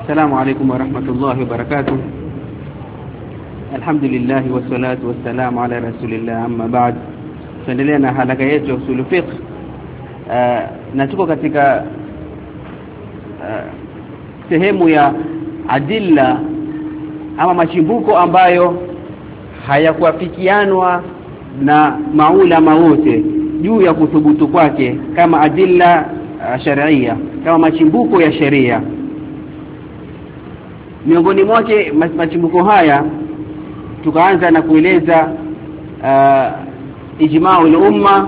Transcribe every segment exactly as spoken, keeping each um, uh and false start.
السلام عليكم ورحمة الله وبركاته. الحمد لله والصلاة والسلام على رسول الله. أما بعد, tuendelea na halaka yetu ya usul fiqh. Uh, na tuko katika uh, sehemu ya adilla ama machimbuko ambayo hayakuafikianwa na maulama wote juu ya kuthubutu kwake kama adilla uh, sharia, kama machimbuko ya sheria. Miongoni mwake machimbuko haya tukaanza na kueleza uh, ijma'ul umma,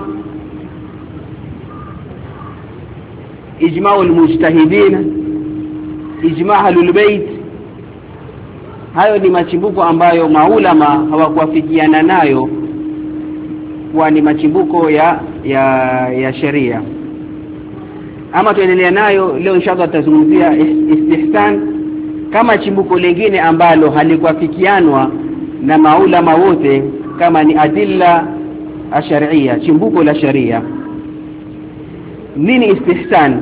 ijma'ul mujtahidin, ijma' ahlul bait. Hayo ni machimbuko ambayo maulama hawakuafikiana nayo kwa ni machimbuko ya ya ya sheria. Ama tuendelea nayo leo inshallah tutazungumzia istihsan kama chimbuko lingine ambalo halikuafikianwa na maulama wote kama ni adilla ash-shar'iyya, chimbuko la sharia. Nini istihsan?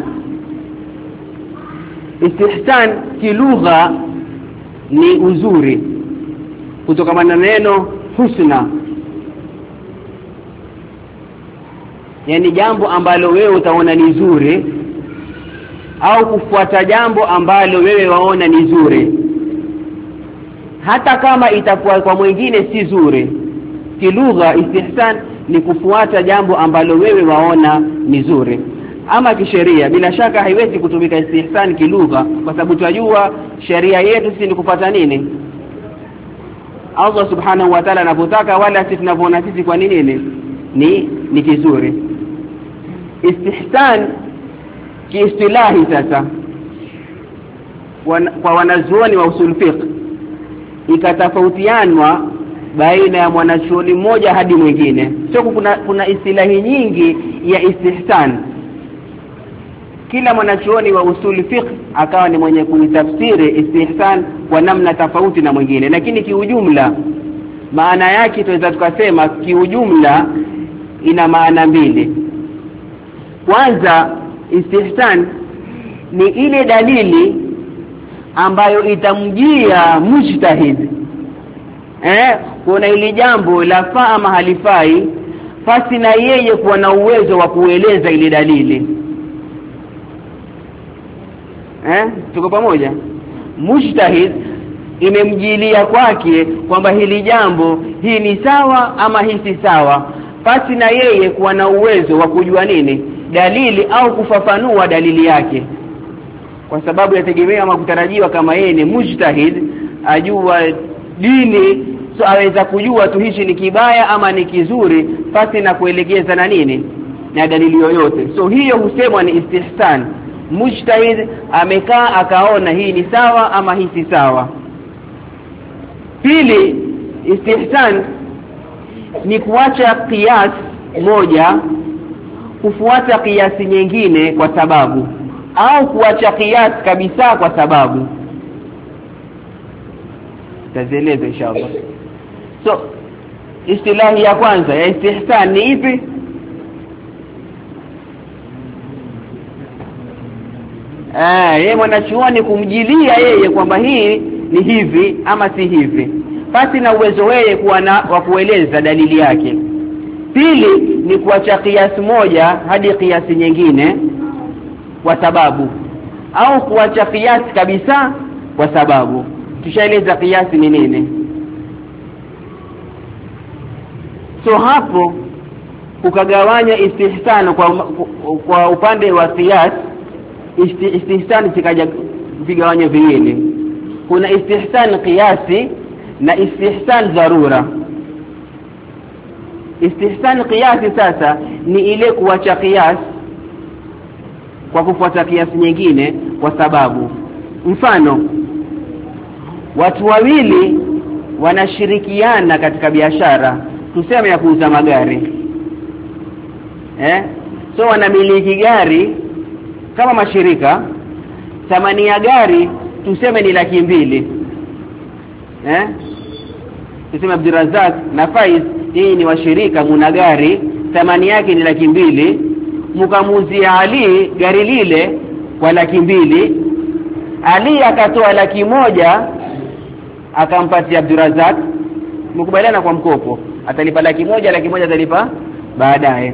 Istihsan kilugha ni uzuri, kutoka na neno husna, yani jambo ambalo wewe utaona ni zuri au kufuata jambo ambalo wewe waona ni zuri hata kama itakuwa kwa mwingine si zuri. Kilugha istihsan ni kufuata jambo ambalo wewe waona ni zuri. Ama kisheria bila shaka haiwezi kutumika istihsan kilugha, kwa sababu tunajua sheria yetu si ni kupata nini Allah subhanahu wa ta'ala anapotaka, wala sisi tunavyoona sisi kwa nini ni ni, ni kizuri. Istihsan kiistilahi sasa wan, kwa wanazuoni wa usul fiqh ikatofautianwa baina ya mwanachuoni mmoja hadi mwingine. Sio kuna kuna istilahi nyingi ya istihsan. Kila mwanachuoni wa usul fiqh akawa ni mwenye kuitafsiri istihsan kwa namna tofauti na mwingine, lakini kiujumla maana yake tunaweza tukasema kiujumla ina maana mbili. Kwanza, istihsan ni ile dalili ambayo itamjia mujtahid eh kuna ile jambo la faa ama halifai, basi na yeye kuwa na uwezo wa kueleza ile dalili. Eh tuko pamoja? Mujtahid imemjilia kwake kwamba hili jambo hii ni sawa ama hii si sawa, basi na yeye kuwa na uwezo wa kujua nini dalili au kufafanua dalili yake, kwa sababu yategemea ama kutarajiwa kama yeye ni mujtahid ajua dini, so aweza kujua tu hichi ni kibaya ama ni kizuri pasi na kuelekeza na nini na dalili yoyote. So hiyo husemwa ni istihsan. Mujtahid amekaa akaona hii ni sawa ama hii si sawa. Pili, istihsan ni kuacha qiyas moja kufuata kiasi nyingine kwa sababu, au kuacha qiyas kabisa kwa sababu. Tazeleza inshallah. So istilahi ya kwanza ya istihsan ni ipi? Ah, yeye mwanachuoni kumjilia yeye kwamba hii ni hivi ama si hivi, basi na uwezo wewe kuwa na wa kueleza dalili yake. Pili ni kuacha kiasi moja hadi kiasi nyingine kwa sababu, au kuacha kiasi kabisa kwa sababu. Tushaeleza kiasi ni nini. So hapo ukagawanya istihsan kwa kwa upande wa qiyas. Istihsan sikaja vigawanya viwili. Kuna istihsan qiyasi na istihsan dharura. Istihsan qiyasi sasa ni ile kuacha qiyas kwa kufuata kiasi nyingine kwa sababu. Mfano, watu wawili wanashirikiana katika biashara, tuseme ya kuuza magari. Eh? So wanamiliki gari kama mashirika, thamani ya gari tuseme ni laki mbili. Eh? Tuseme Abdurazak na Faiz, hii ni washirika, muna gari thamani yake ni laki mbili, mkamuzia Ali gari lile kwa laki mbili, Ali akatoa laki moja akampatia Abdurazak, mkubaliana kwa mkopo, atalipa laki moja, laki moja atalipa baadaye.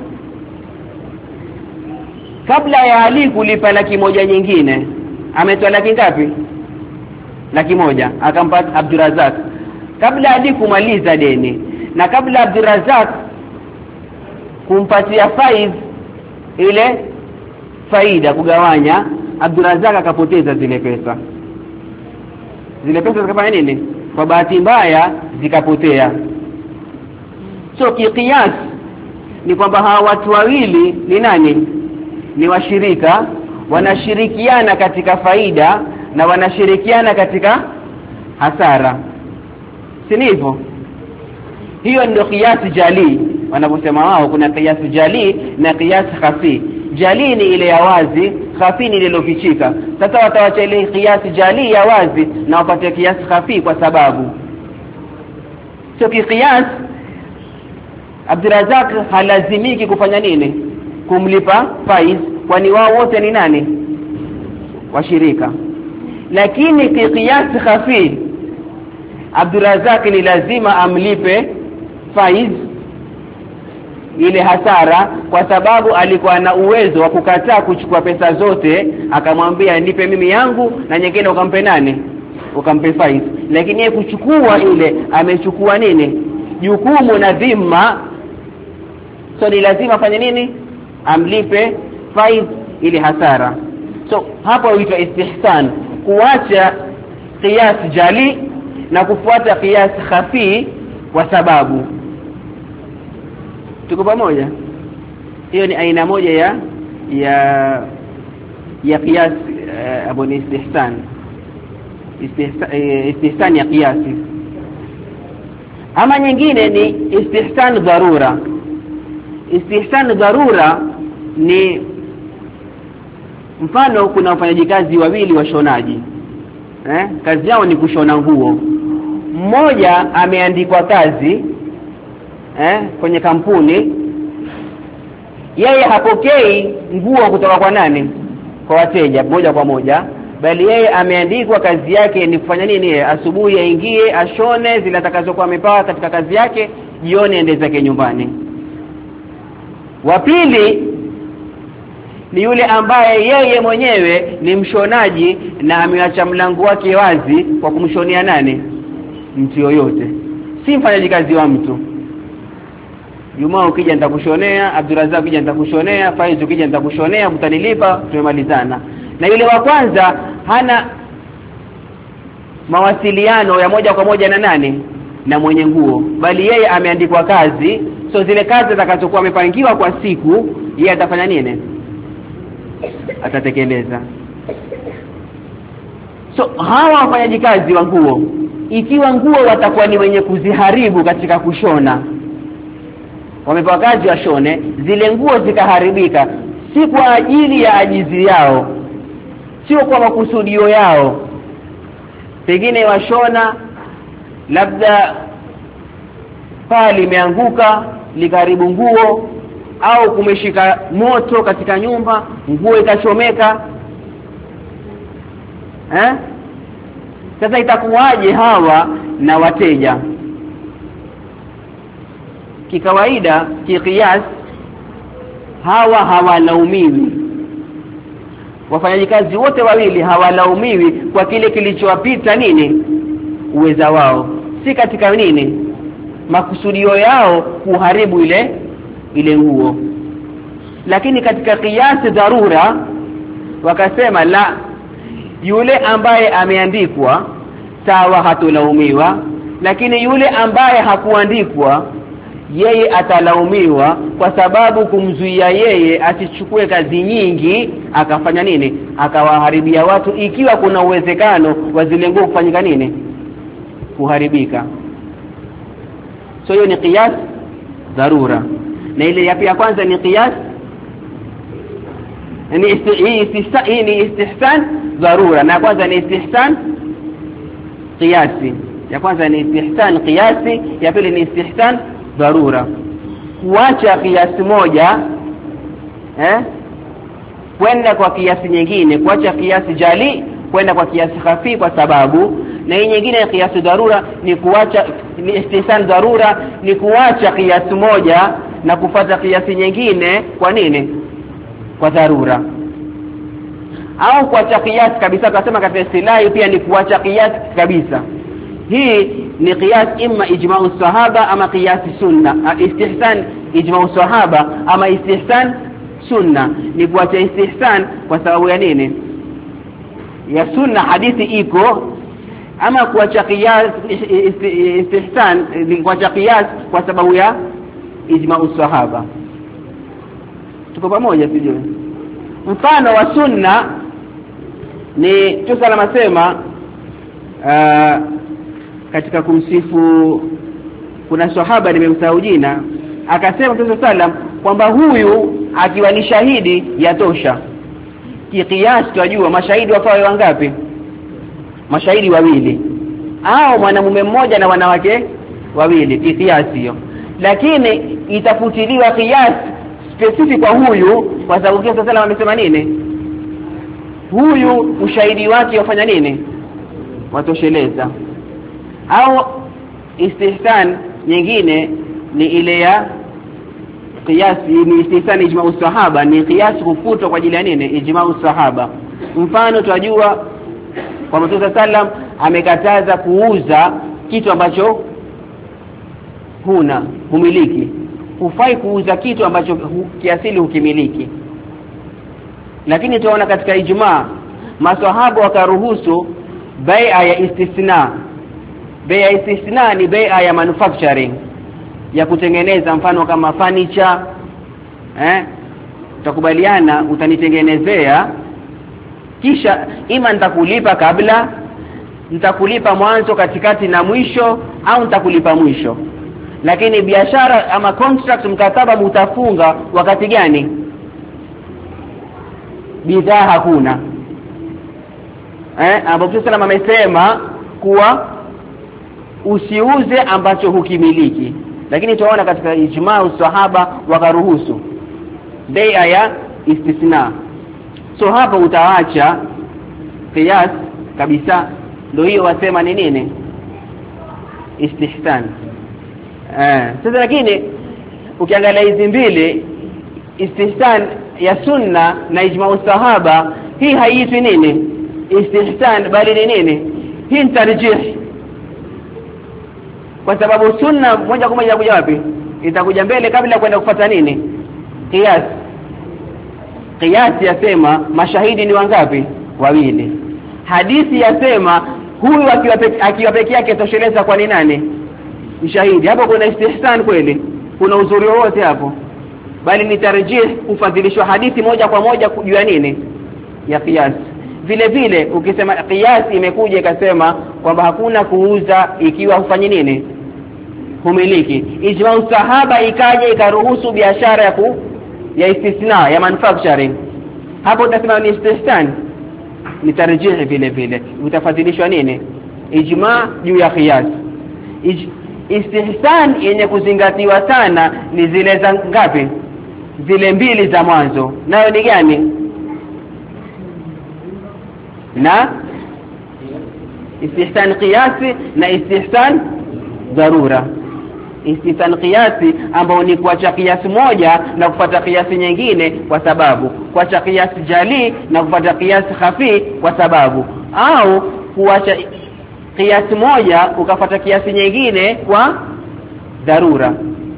Kabla ya Ali kulipa laki moja nyingine, ametoa laki ngapi? Laki moja akampa Abdurazak kabla Ali kumaliza deni, na kabla Abdurazak kumpatia faiz ile faida kugawanya, Abdurazak akapoteza zile pesa. Zile pesa zikafanya nini? Kwa bahati mbaya zikapotea. So kiqiyas ni kwamba hawa watu wawili ni nani? Ni washirika, wanashirikiana katika faida na wanashirikiana katika hasara, si ndivyo? Hiyo ndio qiyas jali wanaposema wao. Kuna qiyas jali na qiyas khafi. Jali ni ile ya wazi, khafi ni ile iliyofichika. Sasa watawacha ile qiyas jali ya wazi na wapate qiyas khafi, kwa sababu sio qiyas Abdurazak halazimiki kufanya nini? Kumlipa faiz, kwani wao wote ni nani? Washirika. Lakini qiyas khafi Abdurazak ni lazima amlipe faiz ile hasara, kwa sababu alikuwa na uwezo wa kukataa kuchukua pesa zote, akamwambia nipe mimi yangu na nyingine ukampe nani? Ukampe faiz. Lakini yeye kuchukua ile, amechukua nini? Jukumu na dhima. So ni lazima afanye nini? Amlipe faiz ile hasara. So hapo huitwa istihsan, kuacha qiyas jali na kufuata qiyas khafi, kwa sababu tuko pamoja. Hiyo ni aina moja ya ya ya qiyas uh, abu ni istihsan. Istihsan, uh, istihsan ya qiyasi. Ama nyingine ni istihsan dharura. Istihsan dharura ni mfano, kuna wafanyakazi wawili washonaji, eh kazi yao ni kushona nguo. Mmoja ameandikwa kazi eh kwenye kampuni, yeye hapokei nguo kutoka kwa nani? Kwa wateja moja kwa moja, bali yeye ameandikwa kazi yake ni kufanya nini? Asubuhi aingie ashone zile atakazokuwa amepewa katika kazi yake, jioni aende zake nyumbani. Wa pili ni yule ambaye yeye mwenyewe ni mshonaji na ameacha mlango wake wazi kwa kumshonia nani? Mtu yoyote, si mfanyaji kazi wa mtu. Juma ukija nitakushonea, Abdurazak ukija nitakushonea, Faiz ukija nitakushonea, mtanilipa, tumemalizana. Na yule wa kwanza hana mawasiliano ya moja kwa moja na nani? Na mwenye nguo, bali yeye ameandikwa kazi. So zile kazi atakazokuwa amepangiwa kwa siku, yeye atafanya nini? Atatekeleza. So hawa wafanyaji kazi wa nguo, ikiwa nguo watakuwa ni wenye kuziharibu katika kushona, wamepewa kazi washone, zile nguo zikaharibika, si kwa ajili ya ajizi yao, sio kwa makusudio yao, pengine washona labda paa limeanguka likaribu nguo, au kumeshika moto katika nyumba, nguo ikachomeka, eh sasa itakuwaje hawa na wateja? Kikawaida, kiqiyas, hawa hawalaumiwi. Wafanyakazi wote wawili hawalaumiwi kwa kile kilichowapita nini? Uweza wao, si katika nini? Makusudio yao kuharibu ile ile nguo. Lakini katika qiyas dharura wakasema la, yule ambaye ameandikwa sawa hatulaumiwa, lakini yule ambaye hakuandikwa yeye atalaumiwa, kwa sababu kumzuia yeye asichukue kazi nyingi akafanya nini? Akawaharibia watu, ikiwa kuna uwezekano wa zile nguo kufanyika nini? Kuharibika. So hiyo ni qiyas dharura. Na ile yapi ya kwanza ni qiyas ni istihsan, ni istihsan dharura. Na kwanza ni istihsan qiyasi. Ya kwanza ni istihsan qiyasi, ya pili ni istihsan dharura. Kuacha kiasi moja eh kwenda kwa kiasi nyingine, kuacha kiasi jali kwenda kwa kiasi khafi kwa sababu, na hii nyingine ya kiasi dharura ni kuacha, ni istihsan dharura ni kuacha kiasi moja na kufuata kiasi nyingine. Kwa nini? Kwa dharura. Au kuacha kiasi kabisa, tunasema katika istilahi pia ni kuacha kiasi kabisa. Hii ni qiyas imma ijma'u sahaba ama qiyas sunna. Istihsan ijma'u sahaba ama istihsan sunna ni kuacha istihsan kwa sababu ya nini? Ya sunna, hadithi iko. Ama kuacha qiyas istihsan ni kuacha qiyas kwa sababu ya ijma'u sahaba. Tuko pamoja sijui? Mfano wa sunna ni tusalama sema uh, katika kumsifu, kuna sahaba nimemsahau jina, akasema Mtume sallam kwamba huyu akiwa ni shahidi yatosha. Kiqiyas tunajua mashahidi wafawe wangapi? Mashahidi wawili, au mwanamume mmoja na wanawake wawili, kiqiyas hiyo. Lakini itafutiliwa qiyas specific kwa huyu kwa sababu Mtume sallam amesema nini? Huyu ushahidi wake wafanya nini? Watosheleza. Au istihsan nyingine ni ile ya qiyas, ni istihsan ijma'u sahaba, ni qiyas kufutwa kwa ajili ya nini? Ijma'u sahaba. Mfano tunajua kwa Mtume sallam amekataza kuuza kitu ambacho huna, humiliki. Hufai kuuza kitu ambacho hu, kiasili hukimiliki. Lakini tunaona katika ijma maswahaba wakaruhusu bai'a ya istisna. Bai'a ya istisna ni bai'a ya manufacturing, ya kutengeneza, mfano kama furniture, eh utakubaliana utanitengenezea, kisha ima nitakulipa kabla, nitakulipa mwanzo, katikati na mwisho, au nitakulipa mwisho. Lakini biashara ama contract, mkataba mtafunga wakati gani? Bidhaa hakuna. Eh ambapo salama amesema kuwa usiuze ambacho hukimiliki. Lakini tunaona katika ijma usahaba wakaruhusu bai'a ya istisna. So hapa utaacha qiyas kabisa, ndio hiyo wasema ni nini? Istihsan. Eh sasa lakini ukiangalia hizi mbili, istihsan ya sunna na ijma sahaba, hii haiitwi nini? Istihsan, bali ni nini? Hii tarjih. Kwa sababu sunna moja kwa moja kuja wapi? Itakuja mbele kabla kwenda kufuata nini? Qiyas. Qiyas yasema mashahidi ni wangapi? Wawili. Hadithi yasema huyu akiwa peke, akiwa peke yake tosheleza kwa ni nani? Mshahidi. Hapo kuna istihsan kweli? Kuna uzuri wote hapo? Bali ni tarjih, kufadhilishwa hadithi moja kwa moja kujua nini? Ya qiyas. Vile vile ukisema qiyas imekuja ikasema kwamba hakuna kuuza ikiwa hufanyi nini? Humiliki. Ijma sahaba ikaja ikaruhusu biashara ya ku ya istisna, ya manufacturing. Hapo utasema ni istihsan, ni tarjih. Vile vile utafadhilishwa nini? Ijma juu ya qiyas. Ij, istihsan yenye kuzingatiwa sana ni zile za ngapi? Zile mbili za mwanzo. Nayo ni gani? Na istihsan qiyasi na istihsan dharura. Istihsan qiyasi ambao ni kuacha kiasi moja na kufuata kiasi nyingine kwa sababu, kuacha kiasi jali na kufuata kiasi khafi kwa sababu, au kuacha kiasi moja ukafuata kiasi nyingine kwa dharura.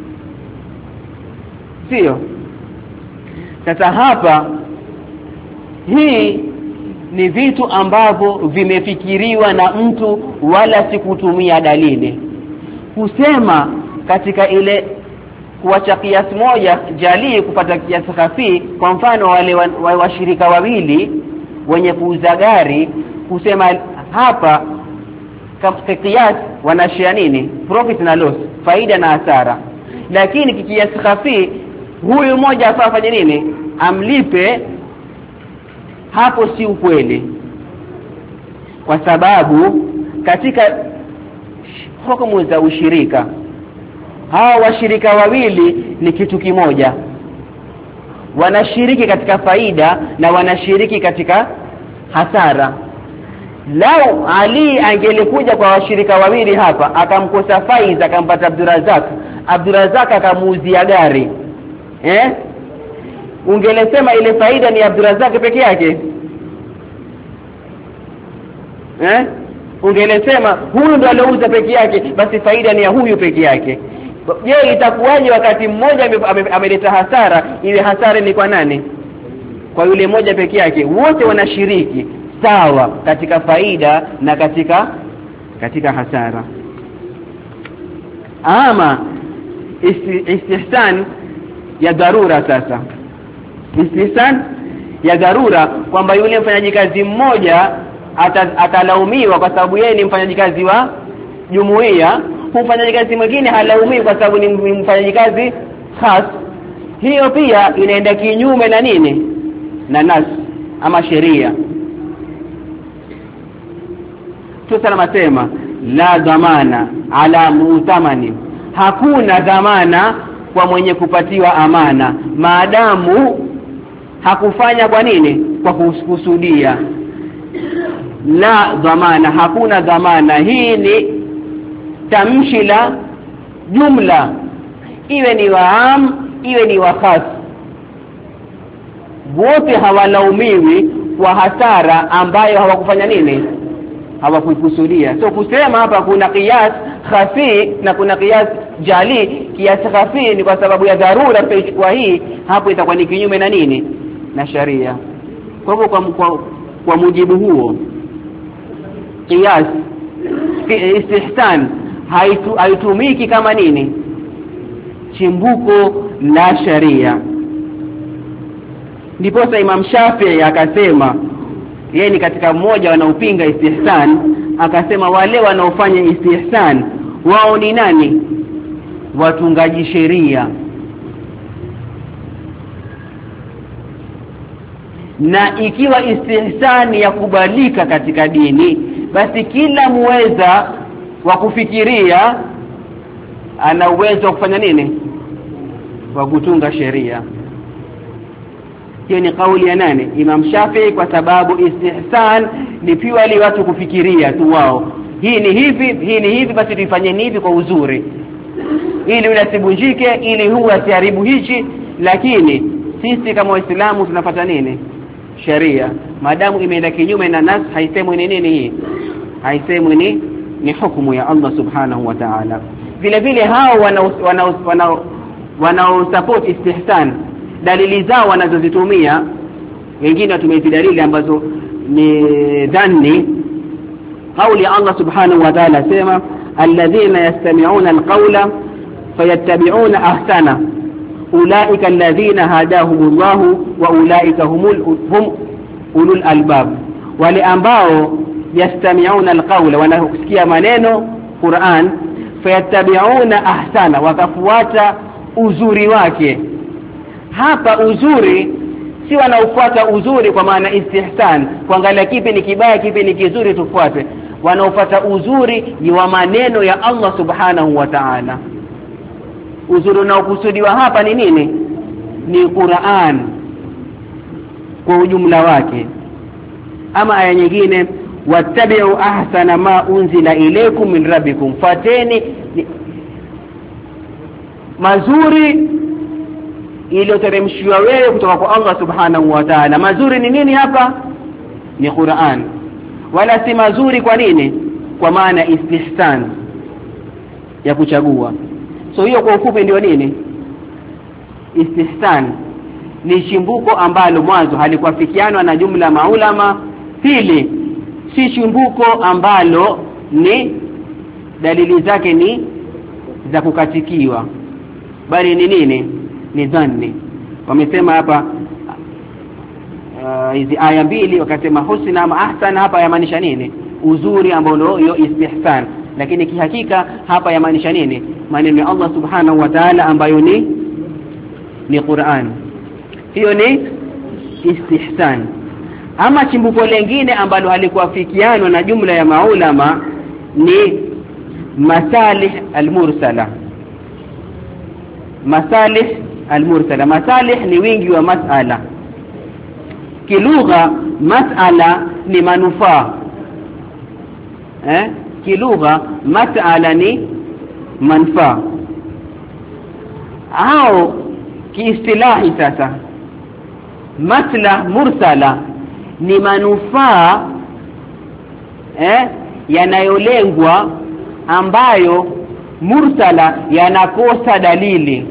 Sio? Sasa hapa hii ni vitu ambavyo vimefikiriwa na mtu, wala si kutumia dalili. Kusema katika ile kuacha kiasi moja jali kupata kiasi khafi, kwa mfano wale washirika wa, wa wawili wenye kuuza gari, kusema hapa katika kiasi wanashare nini? Profit na loss, faida na hasara. Lakini kiasi khafi huyu mmoja afanye nini? Amlipe. Hapo si ukweli, kwa sababu katika hukumu za ushirika hawa washirika wawili ni kitu kimoja, wanashiriki katika faida na wanashiriki katika hasara. Lau Ali angelikuja kwa washirika wawili hapa akamkosa Faiz akampata Abdurazak, Abdurazak akamuuzia gari, eh ungelesema ile faida ni Abdurazak peke yake? Eh ungelesema huyu ndo aliouza peke yake, basi faida ni ya huyu peke yake. Je, itakuwaje wakati mmoja ameleta hasara, ile hasara ni kwa nani? Kwa yule mmoja peke yake. Wote wanashiriki sawa katika faida na katika katika hasara. Ama istihsan ya dharura sasa. Istihsan ya dharura kwamba yule mfanyaji kazi mmoja atalaumiwa kwa sababu yeye ni mfanyaji kazi wa jumuiya, mfanyaji kazi mwingine halaumiwi kwa sababu ni mfanyaji kazi khas. Hiyo pia inaenda kinyume na nini? Na nas ama sheria. Tusalama sema la dhamana ala mutamani, hakuna dhamana kwa mwenye kupatiwa amana maadamu hakufanya kwa nini? Kwa kusudia. La dhamana, hakuna dhamana. Hii ni tamshi la jumla, iwe ni waam iwe ni wakhas, wote hawalaumiwi kwa hasara ambayo hawakufanya nini? Hawakukusudia. So kusema hapa kuna qiyas khafi na kuna qiyas jali. Qiyas khafi ni kwa sababu ya dharura, tutaichukua hii, hapo itakuwa ni kinyume na nini? Na sharia. Kwa hivyo kwa, kwa, kwa mujibu huo qiyas istihsan haitu, haitumiki kama nini? Chimbuko la sharia. Ndipo Imam Shafi'i akasema, yeye ni katika mmoja wanaopinga istihsan, akasema wale wanaofanya istihsan wao ni nani? Watungaji sheria. Na ikiwa istihsan ya kubalika katika dini, basi kila muweza wa kufikiria ana uwezo wa kufanya nini? Wa kutunga sheria. Hiyo ni kauli ya nani? Imam Shafi'i, kwa sababu istihsan ni purely watu kufikiria tu wao. Hii ni hivi, hii ni hivi, basi tuifanye hivi kwa uzuri, ili unasibunjike, ili huu asiharibu hichi. Lakini sisi kama Waislamu tunapata nini? Sharia. Madamu imeenda kinyume na nas, haisemwi ni nini hii? Haisemwi ni ni hukumu ya Allah subhanahu wa ta'ala. Vile vile hao wanao wanao wanao wanao support istihsan, dalili zao wanazozitumia, wengine watumia dalili ambazo ni dhanni. Kauli Allah subhanahu wa ta'ala sema alladhina yastami'una alqawla fayattabi'una ahsana ulaika alladhina hadahumullahu wa ulaika humul hum ulul albab. Wale ambao yastami'una alqawla, wanakusikia maneno Qur'an, fayattabi'una ahsana, wakafuata uzuri wake. Hapa uzuri si wanaofuata uzuri kwa maana istihsan, kuangalia kipi ni kibaya kipi ni kizuri tufuate. Wanaofuata uzuri ni wa maneno ya Allah subhanahu wa ta'ala. Uzuri unaokusudiwa hapa ni nini? Ni Qur'an kwa ujumla wake. Ama aya nyingine, wattabi'u ahsana ma unzila ilaykum min rabbikum, fateni mazuri iliyoteremshwa wewe kutoka kwa Allah subhanahu wa ta'ala. Mazuri ni nini hapa? Ni Qur'an. Wala si mazuri kwa nini? Kwa maana istihsan ya kuchagua. So hiyo kwa ufupi ndio nini? Istihsan ni chimbuko ambalo mwanzo halikuafikianwa na jumla maulama. Pili, si chimbuko ambalo ni dalili zake ni za kukatikiwa, bali ni nini? Ni dhanni. Wamesema hapa hizi uh, aya mbili wakasema husna ama ahsan, hapa yamaanisha nini? Uzuri ambao ndio hiyo istihsan. Lakini kihakika hapa yamaanisha nini? Maneno ya Allah subhanahu wa ta'ala ambayo ni ni Qur'an. Hiyo ni istihsan. Ama chimbuko lingine ambalo halikuafikianwa na jumla ya maulama ni masalih al-mursala. Masalih al-mursala, masalih ni wingi wa mas'ala. Kilugha mas'ala ni manufaa, eh kilugha mas'ala ni manfaa au kiistilahi sasa maslah mursala ni manufaa eh yanayolengwa ambayo mursala yanakosa dalili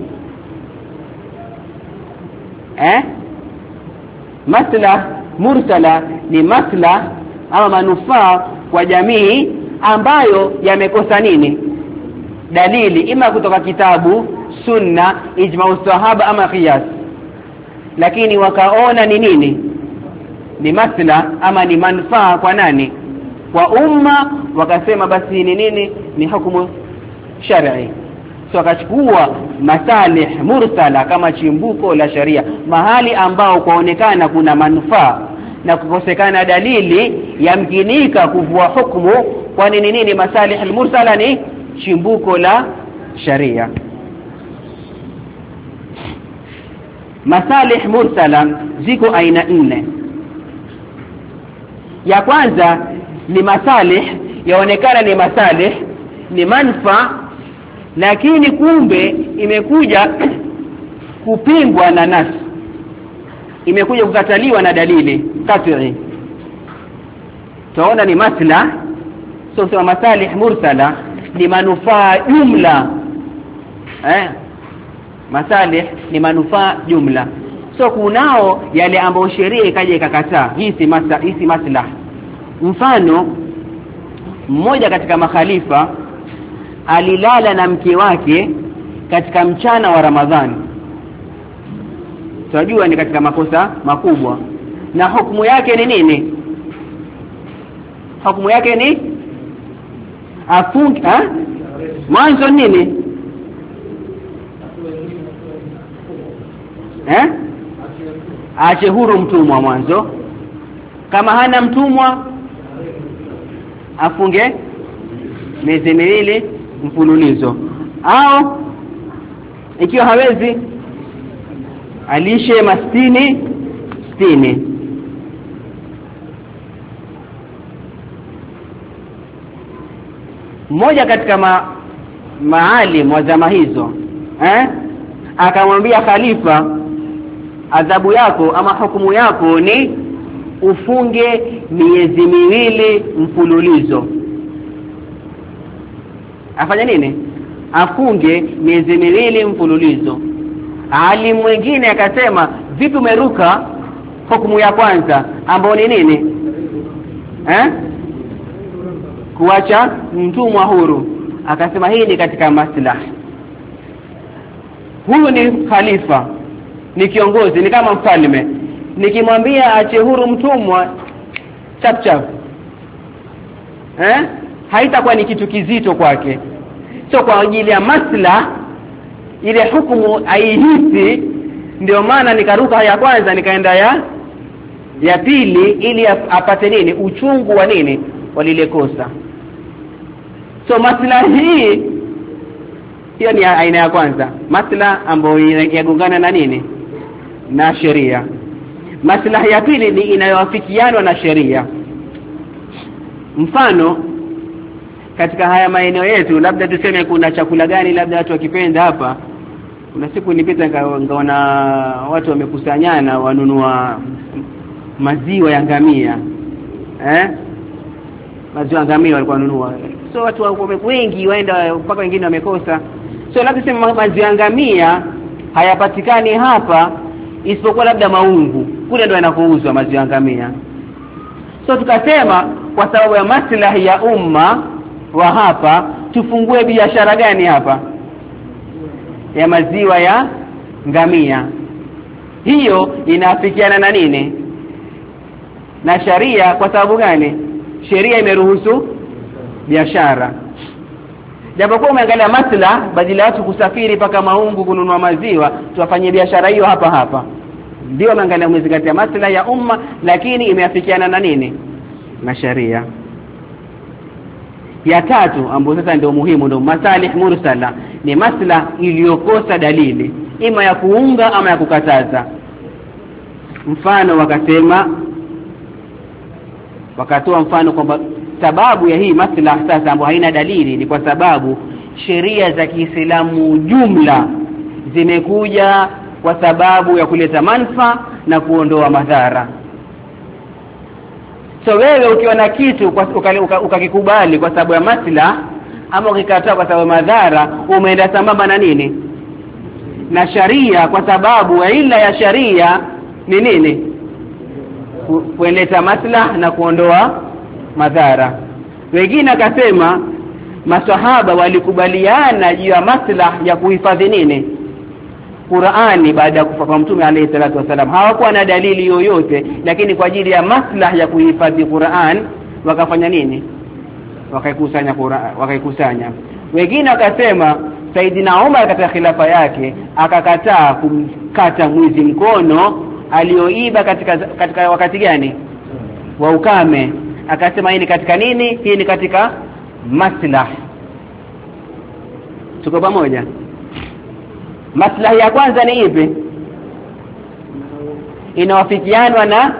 eh maslah mursala ni maslah ama manufaa kwa jamii ambayo yamekosa nini dalili ima kutoka kitabu sunna ijma sahaba ama qiyas lakini wakaona ni nini ni maslah ama ni manufaa kwa nani kwa umma wakasema basi ni nini ni hukumu shar'i so akachukua masalih mursala kama chimbuko la sharia mahali ambao kwaonekana kuna manufaa na kukosekana dalili yamkinika kuvua hukumu kwa nini nini masalih mursala ni chimbuko la sharia masalih mursala ziko aina nne ya kwanza ni masalih yaonekana ni masalih ni manfa lakini kumbe imekuja kupingwa na nas imekuja kukataliwa na dalili kat'i tunaona ni masla so sema masalih mursala ni manufaa jumla eh masalih ni manufaa jumla so kunao yale ambayo sheria ikaja ikakataa hii si masa hii si maslah mfano mmoja katika makhalifa alilala na mke wake katika mchana wa Ramadhani tunajua ni katika makosa makubwa na hukumu yake ni nini hukumu yake ni afunge eh mwanzo nini eh aache huru mtumwa mwanzo kama hana mtumwa afunge miezi miwili mfululizo au ikiwa hawezi alishe mastini stini mmoja katika ma, maalim wa zama hizo eh akamwambia khalifa adhabu yako ama hukumu yako ni ufunge miezi miwili mfululizo afanya nini afunge miezi miwili mfululizo alim mwingine akasema vipi umeruka hukumu ya kwanza ambayo ni nini eh kuacha mtumwa huru akasema hii ni katika maslahi huyu ni khalifa ni kiongozi ni kama mfalme nikimwambia ache huru mtumwa chap chap eh haitakuwa ni kitu kizito kwake sio kwa ajili ya masla ile hukumu aihisi ndio maana nikaruka ya kwanza nikaenda ya ya pili ili apate nini uchungu wa nini walile kosa so masla hii hiyo ni aina ya kwanza masla ambayo inagongana na nini na sheria maslahi ya pili ni inayowafikiana na sheria mfano katika haya maeneo yetu labda tuseme kuna chakula gani labda watu wakipenda hapa kuna siku nilipita ngaona watu wamekusanyana wanunua maziwa ya ngamia eh maziwa ya ngamia walikuwa wanunua so watu wengi waenda mpaka wengine wamekosa so labda sema maziwa ya ngamia hayapatikani hapa isipokuwa labda maungu kule ndo yanakouzwa maziwa ya ngamia so tukasema kwa sababu ya maslahi ya umma wa hapa tufungue biashara gani hapa ya maziwa ya ngamia hiyo inafikiana na nini na sharia kwa sababu gani sheria imeruhusu biashara japokuwa umeangalia masla badala watu kusafiri paka maungu kununua maziwa tuwafanyie biashara hiyo hapa hapa ndio umeangalia umezingatia masla ya umma lakini imeafikiana na nini na sharia ya tatu ambayo sasa ndio muhimu ndio masalih mursala ni masla iliyokosa dalili ima ya kuunga ama ya kukataza mfano wakasema wakatoa mfano kwamba sababu ya hii maslaha sasa ambayo haina dalili ni kwa sababu sheria za Kiislamu jumla zimekuja kwa sababu ya kuleta manufaa na kuondoa madhara. So wewe ukiona kitu ukakikubali kwa sababu ya maslaha ama ukikataa kwa sababu ya madhara, umeenda sambamba na nini? Na sharia, kwa sababu ila ya sharia ni nini? Kuleta maslaha na kuondoa madhara. Wengine akasema maswahaba walikubaliana juu ya maslaha ya kuhifadhi nini? Qur'ani baada ya kufa kwa Mtume alayhi salatu wasalam. Hawakuwa na dalili yoyote, lakini kwa ajili ya maslaha ya kuhifadhi Qur'an wakafanya nini? Wakaikusanya Qur'an, wakaikusanya. Wengine wakasema Saidina Umar katika khilafa yake akakataa kumkata mwizi mkono alioiba katika katika wakati gani? Wa ukame. Akasema hii ni katika nini? Hii ni katika maslaha. Tuko pamoja? Maslahi ya kwanza ni ipi? Inawafikiana na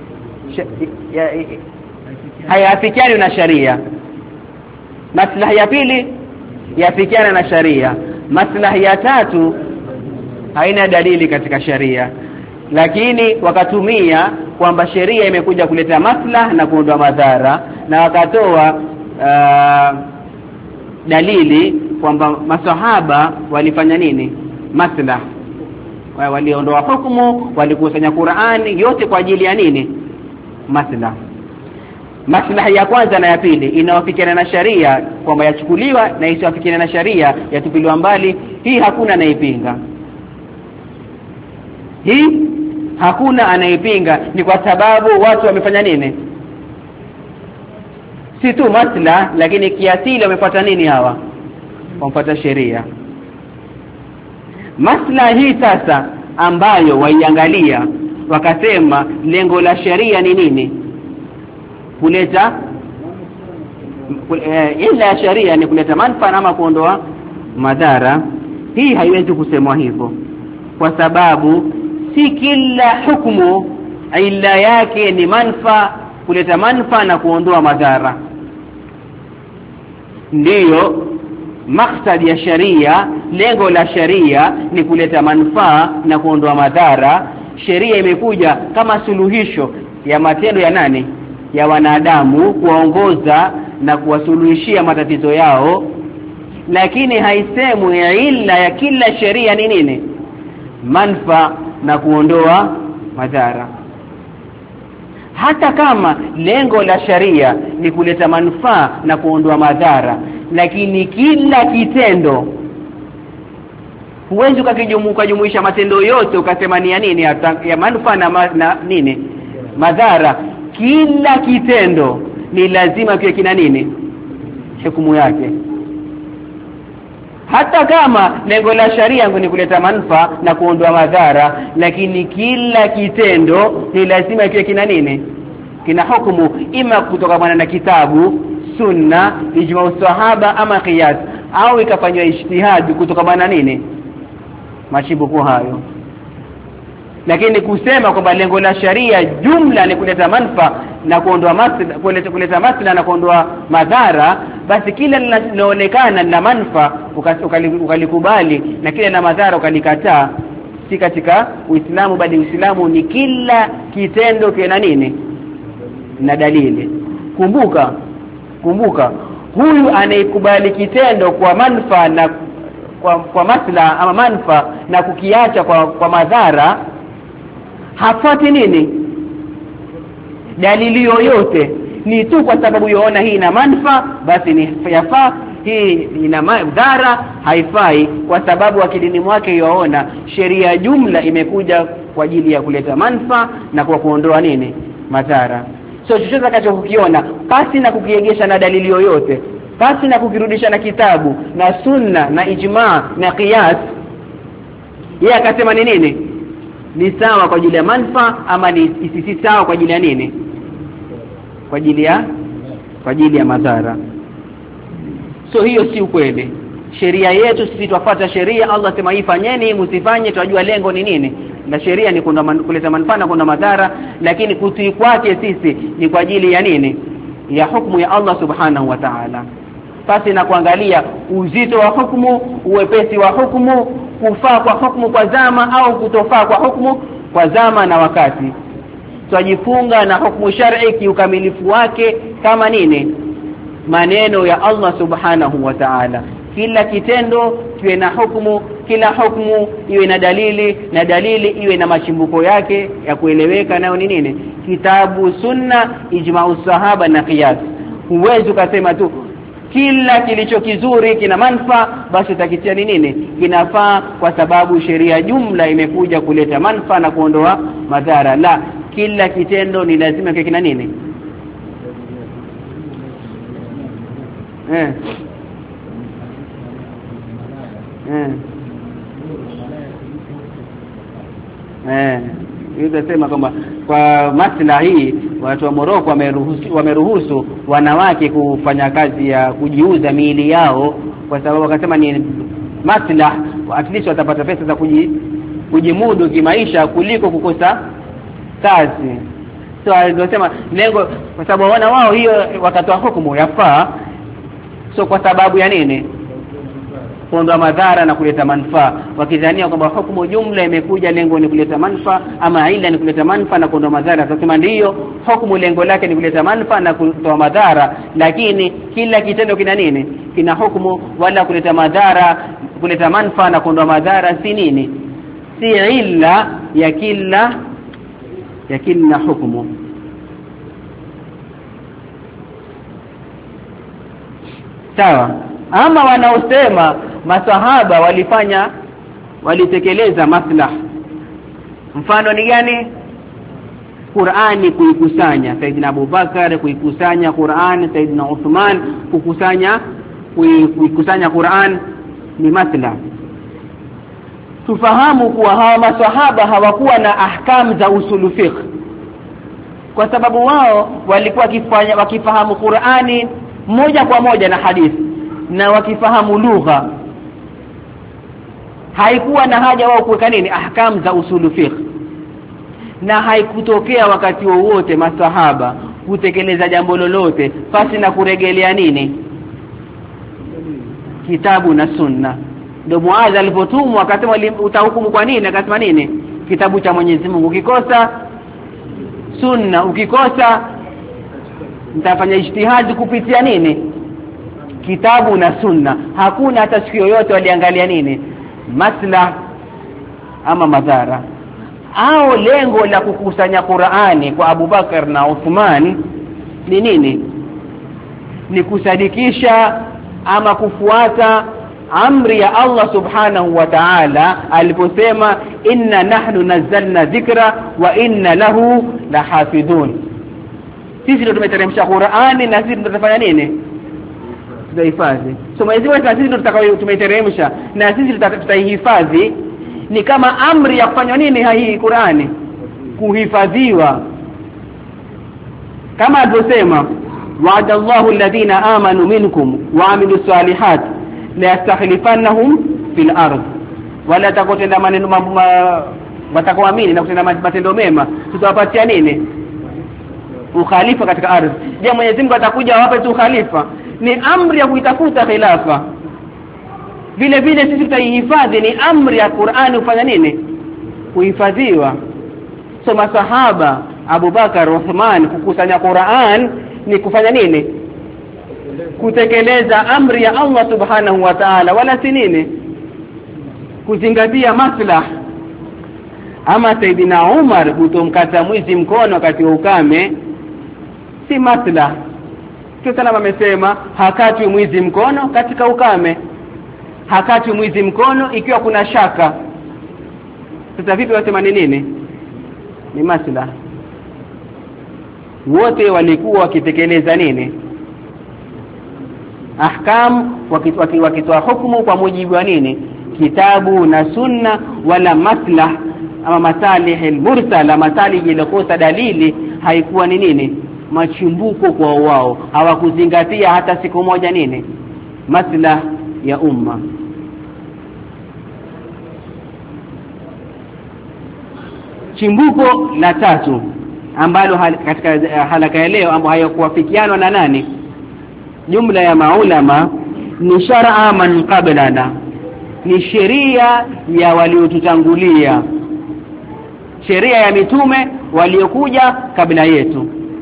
hayafikiani na sharia. Maslahi ya pili yafikiana na sharia. Maslahi ya tatu haina dalili katika sharia, lakini wakatumia kwamba sheria imekuja kuleta maslaha na kuondoa madhara, na wakatoa uh, dalili kwamba maswahaba walifanya nini? Maslaha. Waliondoa hukumu, walikusanya Qur'ani, yote kwa ajili ya nini? Maslaha. Maslaha ya kwanza na ya pili inawafikiana na sharia kwamba yachukuliwa, na isiwafikiana na sharia yatupiliwa mbali. Hii hakuna anaipinga. Hii hakuna anaipinga, ni kwa sababu watu wamefanya nini? Si tu maslaha, lakini kiasili wamefuata nini hawa? Wamefuata sheria. Maslaha hii sasa ambayo waiangalia wakasema lengo la sheria ni nini? Kuleta ila ya sheria ni kuleta manufaa ama kuondoa madhara. Hii haiwezi kusemwa hivyo, kwa sababu si kila hukumu ila yake ni manufaa, kuleta manufaa na kuondoa madhara. Ndiyo maksadi ya sharia, lengo la sharia ni kuleta manufaa na kuondoa madhara. Sheria imekuja kama suluhisho ya matendo ya nani? Ya wanadamu, kuwaongoza na kuwasuluhishia matatizo yao, lakini haisemu ya ila ya kila sheria ni nini? Manufaa na kuondoa madhara. Hata kama lengo la sharia ni kuleta manufaa na kuondoa madhara, lakini kila kitendo, huwezi ukakijumuka jumuisha matendo yote ukasema ni ya nini? Ya, ya manufaa na, ma, na nini? Madhara. Kila kitendo ni lazima kiwe kina nini? Hukumu yake. Hata kama lengo la sharia ni kuleta manufaa na kuondoa madhara, lakini kila kitendo ni lazima kiwe kina nini? Kina hukumu, ima kutoka na kitabu, sunna, ijma sahaba ama qiyas, au ikafanywa ijtihad kutoka na nini? Machibuko hayo. Lakini kusema kwamba lengo la sharia jumla ni kuleta manufaa na kuondoa maslaha, kuleta kuleta maslaha na kuondoa madhara, basi kila linaonekana na manufaa ukalikubali na kile na madhara ukalikataa, si katika Uislamu. Bali Uislamu ni kila kitendo kina nini? Na dalili. Kumbuka, kumbuka huyu anayekubali kitendo kwa manufaa na kwa, kwa maslaha ama manufaa na kukiacha kwa, kwa madhara, hafuati nini? Dalili yoyote, ni tu kwa sababu yoona hii ina manufaa basi ni yafaa, hii ina madhara haifai, kwa sababu akilini mwake yoona sheria jumla imekuja kwa ajili ya kuleta manufaa na kwa kuondoa nini? Madhara. So chochote atakachokiona pasi na kukiegesha na dalili yoyote, pasi na kukirudisha na kitabu na sunna na ijma na qiyas, yeye akasema ni nini? Ni sawa kwa ajili ya manufaa ama ni si sawa kwa ajili ya nini? Kwa ajili ya kwa ajili ya madhara. So hiyo si ukweli. Sheria yetu sisi tufuata sheria. Allah sema ifanyeni, msifanye, tunajua lengo ni nini. Na sheria ni kuleta manufaa na kuna madhara, lakini kutii kwake sisi ni kwa ajili ya nini? ya hukumu ya Allah subhanahu wa ta'ala, basi na kuangalia uzito wa hukumu, uwepesi wa hukumu, kufaa kwa hukumu kwa zama au kutofaa kwa hukumu kwa zama na wakati. Tujifunga na hukumu shar'i kiukamilifu wake kama nini? Maneno ya Allah subhanahu wa ta'ala. Kila kitendo kiwe na hukumu, kila hukumu iwe na dalili, na dalili iwe na machimbuko yake ya kueleweka, nayo ni nini? Kitabu, sunna, ijma'u sahaba na qiyas. Huwezi ukasema tu kila kilicho kizuri kina manufaa basi utakitia ni nini? Kinafaa kwa sababu sheria jumla imekuja kuleta manufaa na kuondoa madhara. La, kila kitendo ni lazima kiwe kina nini? Eh. Eh. Eh. Nitasema kwamba kwa maslahi watu wa Morocco wameruhusu wameruhusu wanawake kufanya kazi ya kujiuza miili yao, kwa sababu wakasema ni maslahi, at least watapata pesa za kuji, kujimudu kimaisha kuliko kukosa kazi. So wanasema lengo, kwa sababu wana wao hiyo wakatoa hukumu yafaa, so kwa sababu ya nini? Kuondoa madhara na kuleta manufaa, wakidhania kwamba hukumu jumla imekuja lengo ni kuleta manufaa, ama ila ni kuleta manufaa na kuondoa madhara. Tunasema ndio, hukumu lengo lake ni kuleta manufaa na kutoa madhara, lakini kila kitendo kina nini? Kina hukumu, wala kuleta madhara, kuleta manufaa na kuondoa madhara si nini? Si illa ya kila ya kila hukumu. Sawa. Ama wanaosema masahaba walifanya walitekeleza maslaha, mfano ni gani? Qur'ani kuikusanya, Saidina Abu Bakar kuikusanya Qur'an, Saidina Uthman kukusanya kuikusanya Qur'an ni maslaha. Tufahamu kuwa hawa masahaba hawakuwa na ahkam za usulu fiqh, kwa sababu wao walikuwa wakifanya wakifahamu Qur'ani moja kwa moja na hadithi, na wakifahamu lugha. Haikuwa na haja wao kuweka nini? Ahkam za usulu fiqh. Na haikutokea wakati wowote masahaba kutekeleza jambo lolote pasi na kurejelea nini? Kitabu na sunna. Ndio Muadh alipotumwa akasema utahukumu kwa nini? Akasema nini? Kitabu cha Mwenyezi Mungu. Ukikosa sunna, ukikosa mtafanya ijtihadi kupitia nini? Kitabu na sunna. Hakuna hata siku yoyote waliangalia nini? Maslaha ama madhara. Au lengo la kukusanya Qur'ani kwa Abu Bakar na Uthman ni nini? Ni kusadikisha ama kufuata amri ya Allah subhanahu wa ta'ala aliposema inna nahnu nazzalna dhikra wa inna lahu lahafidhun. Sisi ndio tumeteremsha Qur'ani na sisi ndio tutafanya nini? Tutahifadhi. So Mwenyezi Mungu sisi ndio tutakao tumeteremsha na sisi tutaihifadhi. Ni kama amri ya kufanya nini hii Qur'ani? Kuhifadhiwa. Kama alivyosema wa'ada Allahu alladhina amanu minkum wa amilus salihat la yastakhlifannahum fil ardh, wala takotenda maneno mambo watakoamini na kutenda matendo mema tutawapatia nini? Ukhalifa katika ardhi. Je, Mwenyezi Mungu atakuja awape tu khalifa? Ni amri ya kuitafuta khilafa. Vile vile sisi tutaihifadhi, ni amri ya Qur'ani kufanya nini? Kuhifadhiwa. So masahaba Abu Bakar, Uthman kukusanya Qur'an ni kufanya nini? Kutekeleza amri ya Allah subhanahu wa ta'ala, wala si nini? Kuzingatia maslaha. Ama Saidina Umar kutomkata mwizi mkono wakati wa ukame si maslaha. Kwa sababu amesema hakati mwizi mkono katika ukame, hakati mwizi mkono ikiwa kuna shaka. Sasa vipi wasema ni nini? Ni maslaha. Wote walikuwa wakitekeleza nini? Ahkam, wakitoa hukumu kwa mujibu wa nini? Kitabu na sunna, wala maslah ama masalih al-mursala, masalih iliyokosa dalili haikuwa ni nini? Machimbuko kwa wao. Hawakuzingatia hata siku moja nini? Maslah ya umma. Chimbuko la tatu ambalo hal, katika halaka ya leo ambayo hayakuwafikiana na nani jumla ya maulama ni shar'a man qablana, ni sheria ya waliotutangulia, sheria ya mitume waliokuja kabla yetu.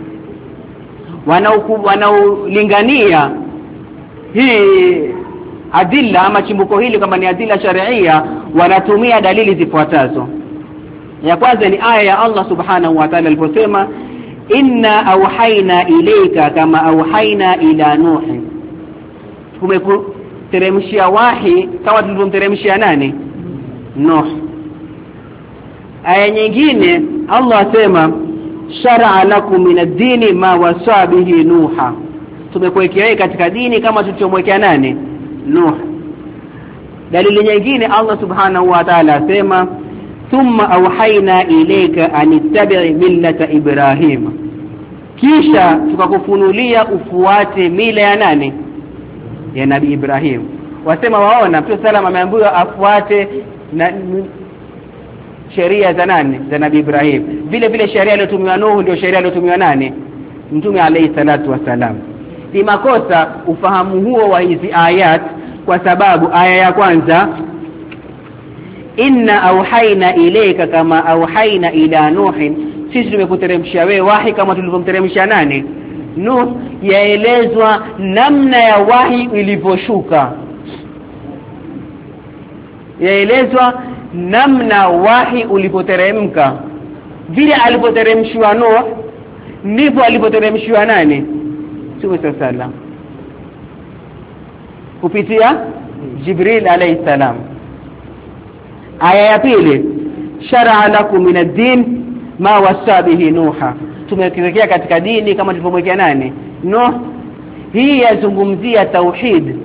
Wanaolingania hii adilla ama chimbuko hili kama ni adilla sharia, wanatumia dalili zifuatazo. Ya kwanza ni aya ya Allah subhanahu wa ta'ala aliposema inna auhaina ilayka kama auhaina ila nuh, tumekuteremshia wahi kama tulivyomteremshia nani Nuh. Aya nyingine Allah asema shar'a lakum min ad-dini ma wasa bihi nuha, tumekuwekea katika dini kama tulichomwekea nani Nuh. Dalili nyingine Allah subhanahu wa ta'ala asema thumma auhaina ilayka an ittabi' millata Ibrahim, kisha tukakufunulia ufuate mila ya nani ya Nabii Ibrahim. Wasema waona Mtume sallam ameambiwa afuate na sheria za nani za Nabii Ibrahim, vile vile sheria iliyotumiwa Nuhu ndio sheria iliyotumiwa nani Mtume alayhi salatu wasalam. Ni makosa ufahamu huo wa hizi ayat, kwa sababu aya ya kwanza inna auhaina ilayka kama auhaina ila nuhin, sisi tumekuteremshia wewe wahi kama tulivyomteremsha nani Nuh, yaelezwa namna ya wahi ilivyoshuka, yaelezwa namna wahi ulipoteremka. Vile alipoteremshwa Nuh ndivyo alipoteremshwa nani Mtume sallam kupitia Jibril alayhi salam. Aya ya pili shar'a lakum min ad-din ma wasa bihi nuha, tumekiwekea katika dini kama tulivyomwekea nani Nuh. Hii yazungumzia tauhid,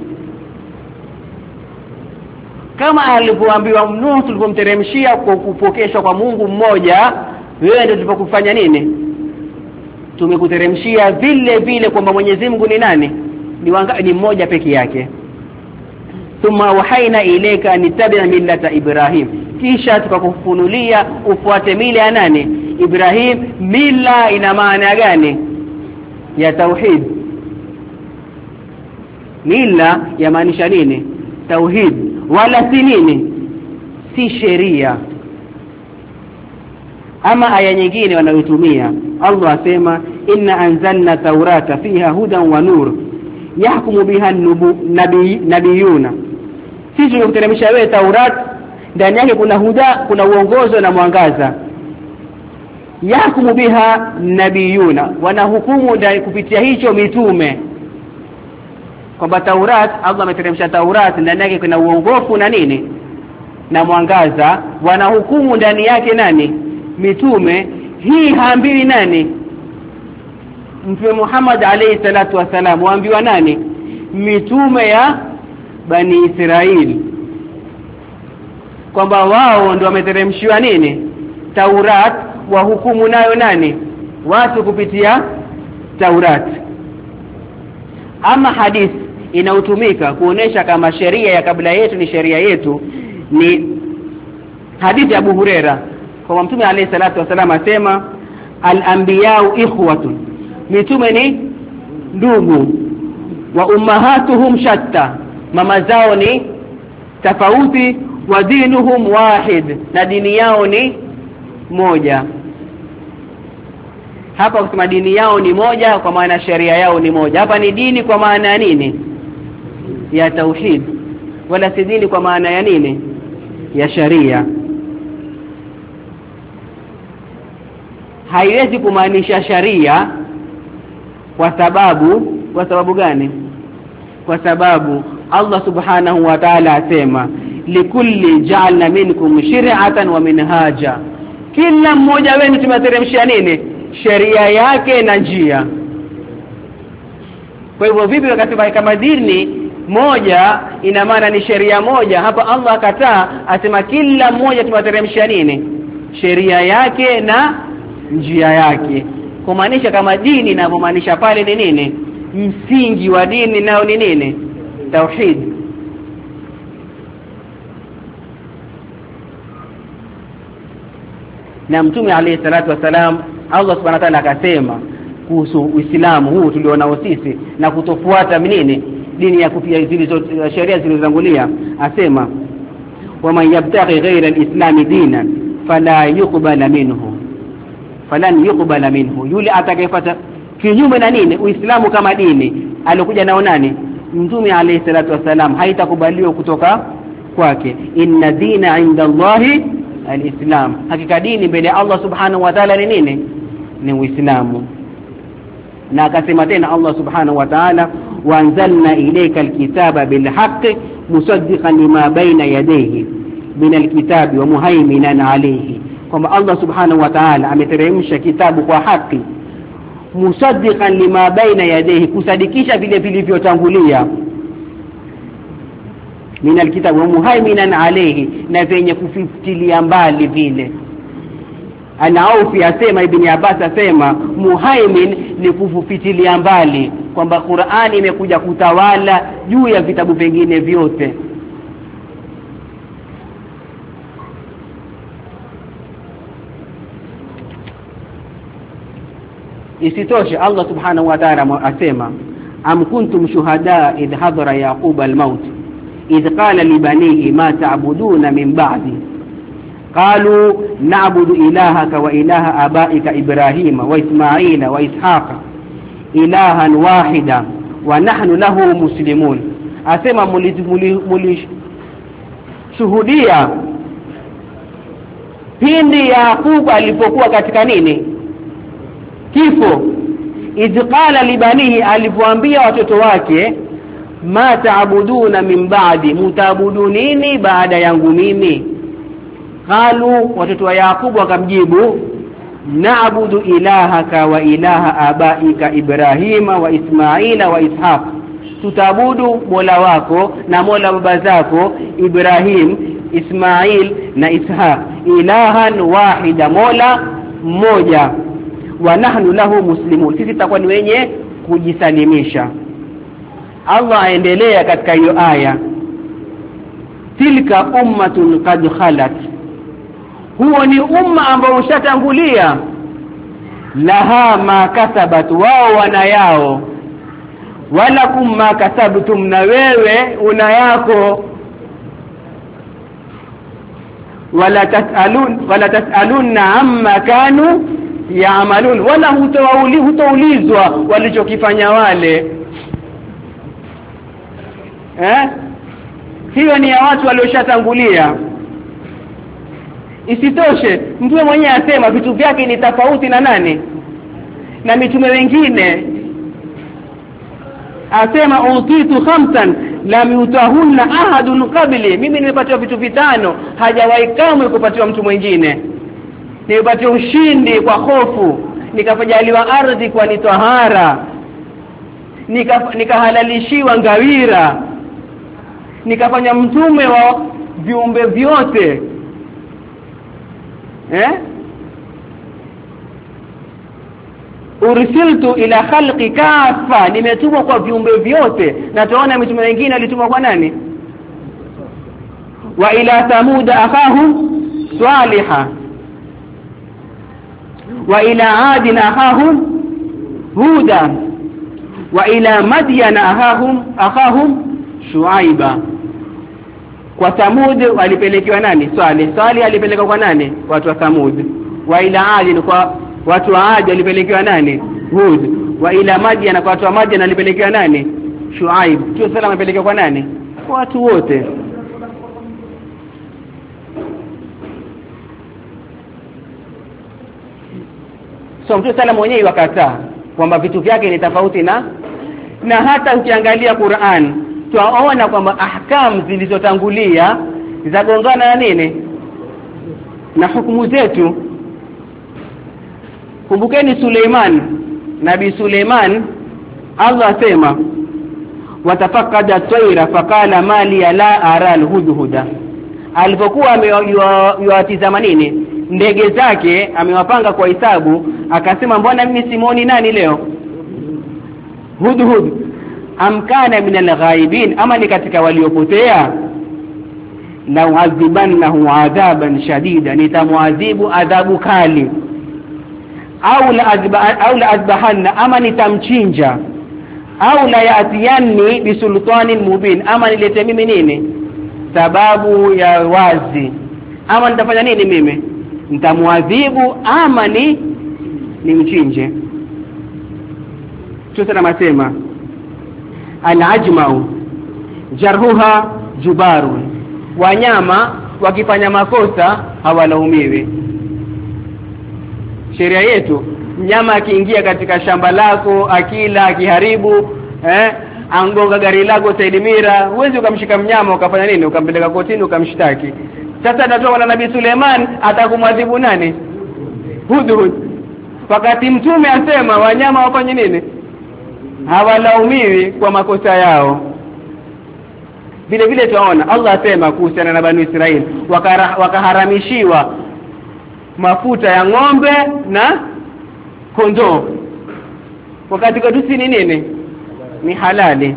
kama alipoambiwa Nuh tulipomteremshia kwa kupokeshwa kwa Mungu mmoja, wewe ndio tulipokufanya nini tumekuteremshia vile vile kwamba Mwenyezi Mungu ni nani ni, wanga, ni mmoja peke yake. Thumma wahaina ilayka nitabi' millata Ibrahim, kisha tukakufunulia ufuate mila ya nani Ibrahim. Mila ina maana gani? Ya tauhid. Mila yamaanisha nini? Tauhid, wala si nini si sheria. Ama aya nyingine wanayotumia Allah asema inna anzalna taurata fiha hudan wa nur yahkumu biha nabiyuna, sisi tumekuteremsha wewe Taurat, ndani yake kuna huda, kuna uongozo na mwangaza. Yahkumu biha nabiyuna, wanahukumu ndani kupitia hicho mitume, kwamba Taurat Allah ameteremsha Taurat, ndani yake kuna uongofu na nini na mwangaza, wanahukumu ndani yake nani mitume. Hii haambiwi nani Mtume Muhammad alayhi salatu wasalam, waambiwa nani mitume ya Bani Israeli, kwamba wao ndio wameteremshiwa nini Taurat, wa hukumu nayo nani watu kupitia Taurat. Ama hadith inautumika kuonesha kama sheria ya kabla yetu ni sheria yetu ni hadithi ya Abu Huraira, kwa Mtume alayhi salatu wasalam asema al-anbiya'u ikhwatun, mitume ni ndugu, wa ummahatuhum shatta, mama zao ni tofauti, wa dinuhum wahid, na dini yao ni moja. Hapa kusema dini yao ni moja kwa maana sheria yao ni moja. Hapa ni dini kwa maana ya nini ya tauhid, wala si dini kwa maana ya nini ya sharia. Haiwezi kumaanisha sharia kwa sababu kwa sababu gani? Kwa sababu Allah subhanahu wa ta'ala asema likulli ja'alna minkum shir'atan wa minhaja, kila mmoja wenu tumeteremshia nini sheria yake na njia. Kwa hivyo vipi wakati kama dini moja ina maana ni sheria moja? Hapa Allah akataa, asema kila mmoja tumeteremshia nini sheria yake na njia yake, kumaanisha kama dini inapomaanisha pale ni nini msingi wa dini nao ni nini tauhid. Na Mtume alayhi salatu wasalam Allah subhanahu wa ta'ala akasema kuhusu Uislamu huu tulionao sisi na kutofuata nini dini ya kufia zilizo sheria zilizotangulia, asema waman yabtaghi ghayra al-islam dinan fala yuqbala minhu falan yuqbala minhu, yule atakayefuata kinyume na nini Uislamu kama dini alikuja nao nani Mtume alayhi salatu wasalam, haitakubaliwa kutoka kwake. Inna dina inda Allahi al-islam, hakika dini mbele ya Allah subhanahu wa ta'ala ni nini? Ni Uislamu. Na akasema tena Allah subhanahu wa ta'ala, wa anzalna ilayka al-kitaba bil haqqi musaddiqan lima bayna yadayhi min al-kitabi wa muhaiminan alayhi, kwamba Allah subhanahu wa ta'ala ameteremsha kitabu kwa haki, musaddiqan lima baina yadayhi, kusadikisha vile vilivyotangulia, min alkitab wa muhaiminan alayhi, na venye kufitilia mbali vile. Anaufi asema, Ibn Abbas asema muhaimin ni kufitilia mbali, kwamba Qur'ani imekuja kutawala juu ya vitabu vingine vyote. Isitoshe Allah subhanahu wa ta'ala asema, am kuntum shuhada idh hadara yaqub al-maut idh qala li banihi ma ta'buduna min ba'di qalu na'budu ilahaka wa ilaha abaika ibrahima wa isma'ila wa ishaqa ilahan wahida wa nahnu lahu muslimun. Asema mulishuhudia pindi Yaqub alipokuwa katika nini kifo, idqala libanihi, alipoambia watoto wake ma taabuduna min ba'di, mutaabudu nini baada yangu mimi? Qalu, watoto wa Yaqubu wakamjibu, na'budu ilahaka wa ilaha abaika ibrahima wa ismaila wa ishaq, tutaabudu mola wako na mola baba zako Ibrahim, Ismail na Ishaq, ilahan wahida, mola mmoja, wa nahnu lahu muslimun, sisi tutakuwa ni wenye kujisalimisha. Allah aendelea katika hiyo aya, tilka ummatun qad khalat, huo ni umma ambao ushatangulia, laha ma kasabat, wao wana yao, walakum ma kasabtum, na wewe una yako, wala tasalun wala tasalunna amma kanu yaamalun, wala hutauli hutaulizwa walichokifanya wale. Eh, hiyo ni ya watu walioshatangulia. Isitoshe mtume mwenyewe asema vitu vyake ni tofauti na nani na mitume wengine. Asema utitu khamsan lam yutahunna ahadun qabli, mimi nimepatiwa vitu vitano hajawahi kamwe kupatiwa mtu mwingine. Nimepatiwa ushindi kwa hofu, nikafajaliwa ardhi kwa ni tahara, nika nikahalalishiwa ngawira, nikafanya mtume wa viumbe vyote. Eh, ursiltu ila khalqi kafa, nimetumwa kwa viumbe vyote. Na tunaona mitume wengine alitumwa kwa nani? Wa ila thamud akhahum salihah, wa ila adin akhahum huda, wa ila madyan akhahum akhahum shuaiba. Kwa Thamud walipelekewa nani? Salih. Salih alipelekwa kwa nani? Watu wa Thamud. Wa ila Ad, kwa watu wa Ad walipelekewa nani? Hud. Wa ila Madyan, kwa watu wa Madyan walipelekewa nani? Shuaib. Kio salama alipelekwa kwa nani? Kwa watu wote. So Mtume salama mwenyewe wakataa kwamba vitu vyake ni tofauti na na hata ukiangalia Qur'an tunaona kwamba ahkam zilizotangulia zagongana na nini na hukumu zetu. Kumbukeni Suleiman, Nabii Suleiman, Allah asema watafakada tayra faqala mali la ara alhudhuda, alipokuwa amewatizama nini ndege zake, amewapanga kwa hisabu, akasema mbona mimi simuoni nani leo? Hudhud. Amkana min alghaibin, ama ni katika waliopotea? La uadhibannahu adhaban shadida, nitamuadhibu adhabu kali. au la azba au la azbahanna, ama nitamchinja, au la yatiyanni bisultanin mubin, ama nilete mimi nini sababu ya wazi, ama nitafanya nini mimi, nitamwadhibu ama ni nimchinje. Sasa namasema al-ajma'u jarhuha jubaru, wanyama wakifanya makosa hawalaumiwi. Sheria yetu, mnyama akiingia katika shamba lako akila akiharibu, eh angonga gari lako Saidimira, huwezi ukamshika mnyama ukafanya nini, ukampeleka kotini ukamshtaki. Sasa atatoa na Nabii Suleiman, atakumwadhibu nani? Hudhud. Wakati mtume asema wanyama wafanye nini, hawalaumiwi kwa makosa yao. Vile vile tunaona Allah asema kuhusiana na Bani Israeli, wakaharamishiwa mafuta ya ng'ombe na kondoo, wakati kwetu si nini, ni halali.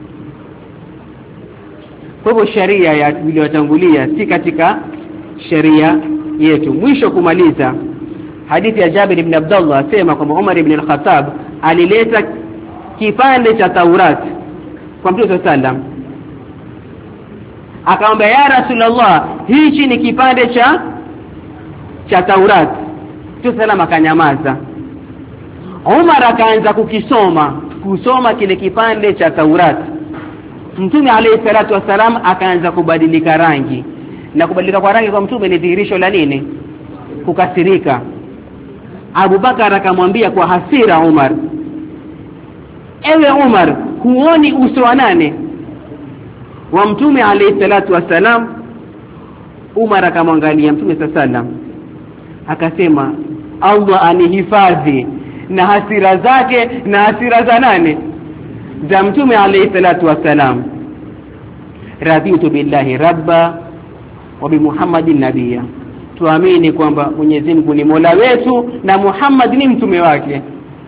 Kwa hivyo sheria ya iliyotangulia si katika sheria yetu. Mwisho kumaliza, hadithi ya Jabir ibn Abdullah asema kwamba Umar ibn al-Khattab alileta kipande cha Taurat kwa Mtume sallam, akamwambia ya Rasulullah, hichi ni kipande cha cha Taurat. Mtume sallam akanyamaza. Umar akaanza kukisoma kusoma kile kipande cha Taurat. Mtume alayhi salatu wasalam akaanza kubadilika rangi, na kubadilika kwa rangi kwa mtume ni dhihirisho la nini, kukasirika. Abu Bakar akamwambia kwa hasira Umar, ewe Umar, huoni uso wa nane wa mtume alayhi salatu wasalam? Umar akamwangalia mtume sallam akasema, Allah anihifadhi na hasira zake na hasira za nane za mtume alayhi salatu wasalam. Raditu billahi rabba wa bi Muhammadin nabiyya, tuamini kwamba Mwenyezi Mungu ni Mola wetu na Muhammad ni mtume wake.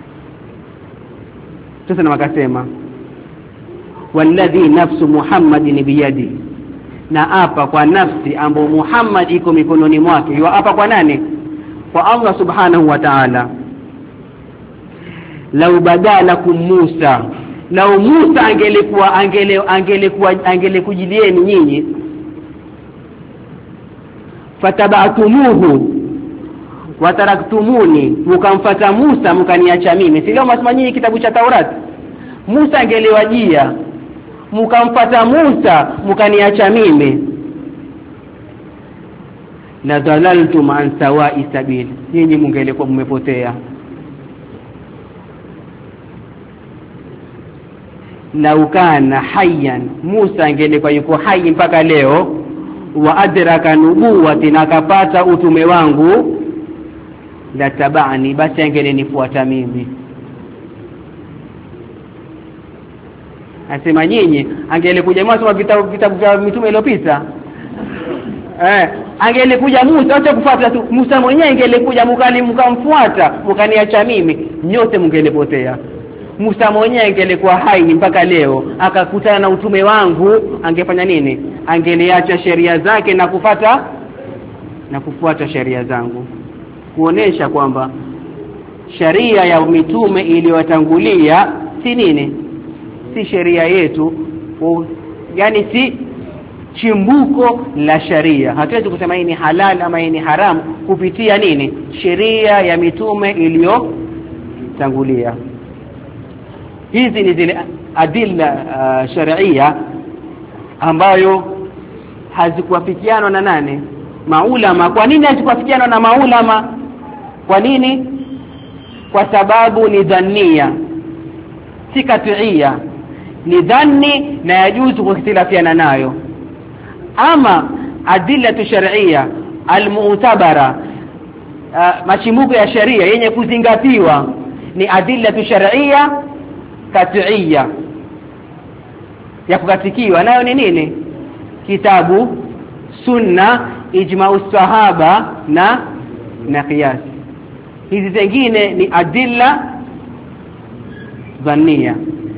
Sasa na wakasema, walladhi nafsu Muhammadin biyadi, na apa kwa nafsi ambayo Muhammad iko mikononi mwake. Hiyo apa kwa nani? Kwa Allah subhanahu wa ta'ala. Lau badalakum Musa, lau Musa angelikuwa angele angelikuwa angelekujilieni nyinyi, fataba'tumuhu wa taraktumuni, mkamfuata Musa mkaniacha mimi. Si leo masema nyinyi kitabu cha Taurat, Musa angelewajia mkamfuata Musa mkaniacha mimi, la dalaltum an sawa'i sabil, nyinyi mungelekuwa mmepotea. Lau kana hayyan, Musa angelikuwa yuko hai mpaka leo, wa adraka nubuwati, na kapata utume wangu, la tabani, basi angelenifuata mimi. Asema nyinyi angelikuja Musa vitabu vitabu vya mitume iliyopita, eh angelikuja Musa acha kufuata tu, Musa mwenyewe angelikuja mkali mkamfuata mkaniacha mimi, nyote mngelepotea. Musa mwenyewe angelikuwa hai mpaka leo akakutana na utume wangu, angefanya nini? Angeliacha sheria zake na kufata na kufuata sheria zangu, kuonesha kwamba sheria ya mitume iliyotangulia si nini, si sheria yetu, o, yani si chimbuko la sharia. Hatuwezi kusema hii ni halal ama hii ni haram kupitia nini, sheria ya mitume iliyotangulia. Hizi ni zile adilla uh, sharia ambayo hazikuafikiana na nane maulama. Kwa nini hazikuafikiana na maulama? Kwa nini? Kwa sababu ni dhania, si katiia, ni dhani na yajuzu kukhtilafiana nayo. Ama adilla sharia almu'tabara, uh, machimuko ya sharia yenye kuzingatiwa ni adilla sharia katiia, ya kukatikiwa nayo ni nini? Kitabu, sunna, ijma'u sahaba na na qiyas. Hizi zingine ni adilla dhania.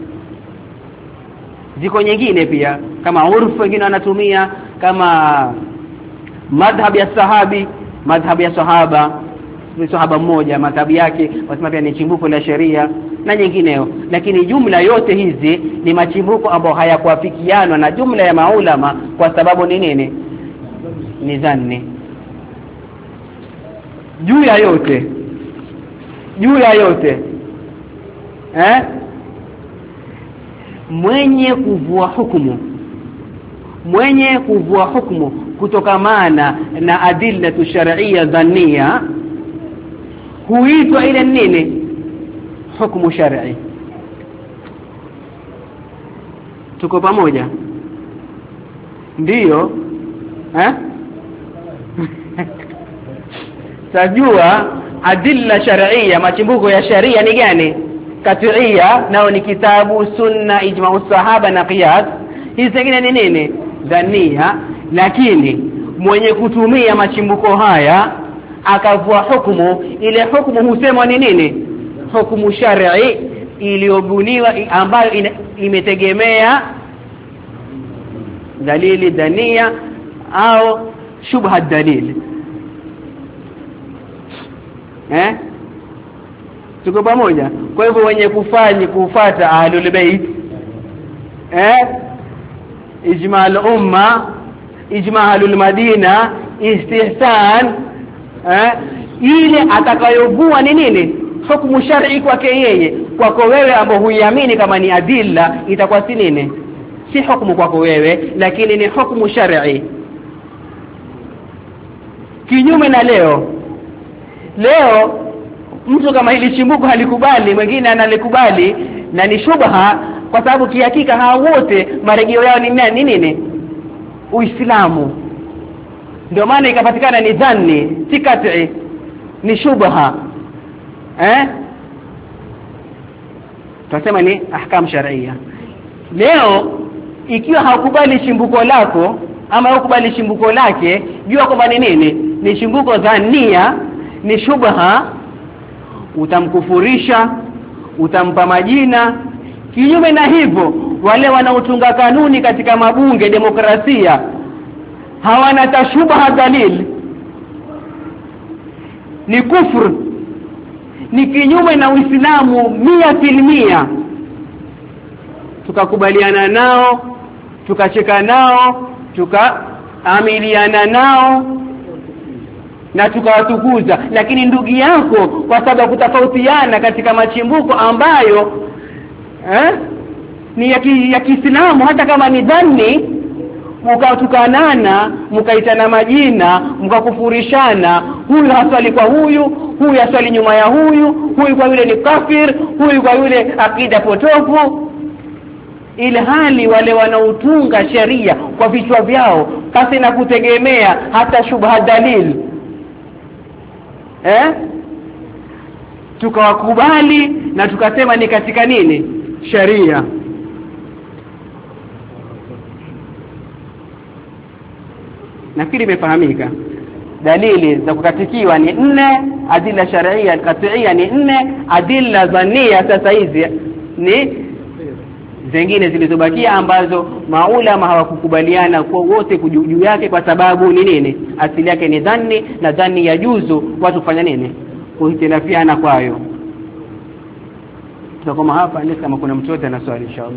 Ziko nyingine pia kama urfu wengine wanatumia, kama madhhab ya sahabi, madhhab ya sahaba, sahaba mmoja madhhabu yake wasema pia ni chimbuko la sheria na nyingineo, lakini jumla yote hizi ni machimbuko ambayo hayakuafikiana na jumla ya maulama kwa sababu ni nini? Ni dhanni. Juu ya yote juu ya yote eh mwenye kuvua hukumu mwenye kuvua hukumu kutokamana na adilla shar'iyya dhanniya huitwa ile nini? Hukumu shar'i. Tuko pamoja? Ndiyo eh tajua adilla shar'iyya, machimbuko ya sharia ni gani? Kat'iyya, nao ni kitabu, sunna, ijma'u sahaba na qiyas. Hizi zingine ni nini? Dhanniya. Lakini mwenye kutumia machimbuko haya akavua hukumu, ile hukumu husemwa ni nini? Hukumu shar'i iliyobuniwa ambayo imetegemea dalili dhanniya au shubha dalil. Eh tuko pamoja? Kwa hivyo wenye kufanya kufuata ahlul bait eh ijma' al-umma, ijma' ahlul madina, istihsan eh ile atakayovua ni nini? Hukumu shar'i kwake yeye. Kwako wewe ambao huiamini kama ni adilla, itakuwa si nini? Si hukumu kwako wewe, lakini ni hukumu shar'i. Kinyume na leo leo mtu kama hili chimbuko halikubali, mwingine analikubali na ni shubha, kwa sababu kihakika hao wote marejeo yao ni nini? Nini? Uislamu. Ndio maana ikapatikana ni dhanni, si kat'i, ni shubha. Eh tunasema ni ahkam shar'iyya. Leo ikiwa haukubali chimbuko lako ama hukubali chimbuko lake, jua kwamba ni nini? Ni chimbuko dhannia, ni shubha, utamkufurisha, utampa majina. Kinyume na hivyo, wale wanaotunga kanuni katika mabunge, demokrasia, hawana tashubha dalil, ni kufur, ni kinyume na Uislamu mia filmia. Tukakubaliana nao, tukacheka nao, tukaamiliana nao na tukawatukuza, lakini ndugu yako kwa sababu kutofautiana katika machimbuko ambayo eh ni ya ki, ya Kiislamu, hata kama ni dhanni, mkatukanana, mkaitana majina, mkakufurishana, huyu haswali kwa huyu, huyu haswali nyuma ya huyu, huyu kwa yule ni kafir, huyu kwa yule akida potofu. Ile hali wale wanaotunga sheria kwa vichwa vyao pasi na kutegemea hata shubha dalil eh tukawakubali na tukasema ni katika nini? Sharia. Nafikiri imefahamika. Dalili za kukatikiwa ni nne, adilla shar'iyya kat'iyya ni nne, adilla dhanniya sasa hizi ni zingine zilizobakia ambazo maulama hawakukubaliana kwa wote juu yake, kwa sababu ni nini? Asili yake ni dhanni, na dhanni ya juzu watu kufanya nini? Kuhitilafiana kwayo. Tutakoma hapa, kama kuna mtu yote ana swali inshallah.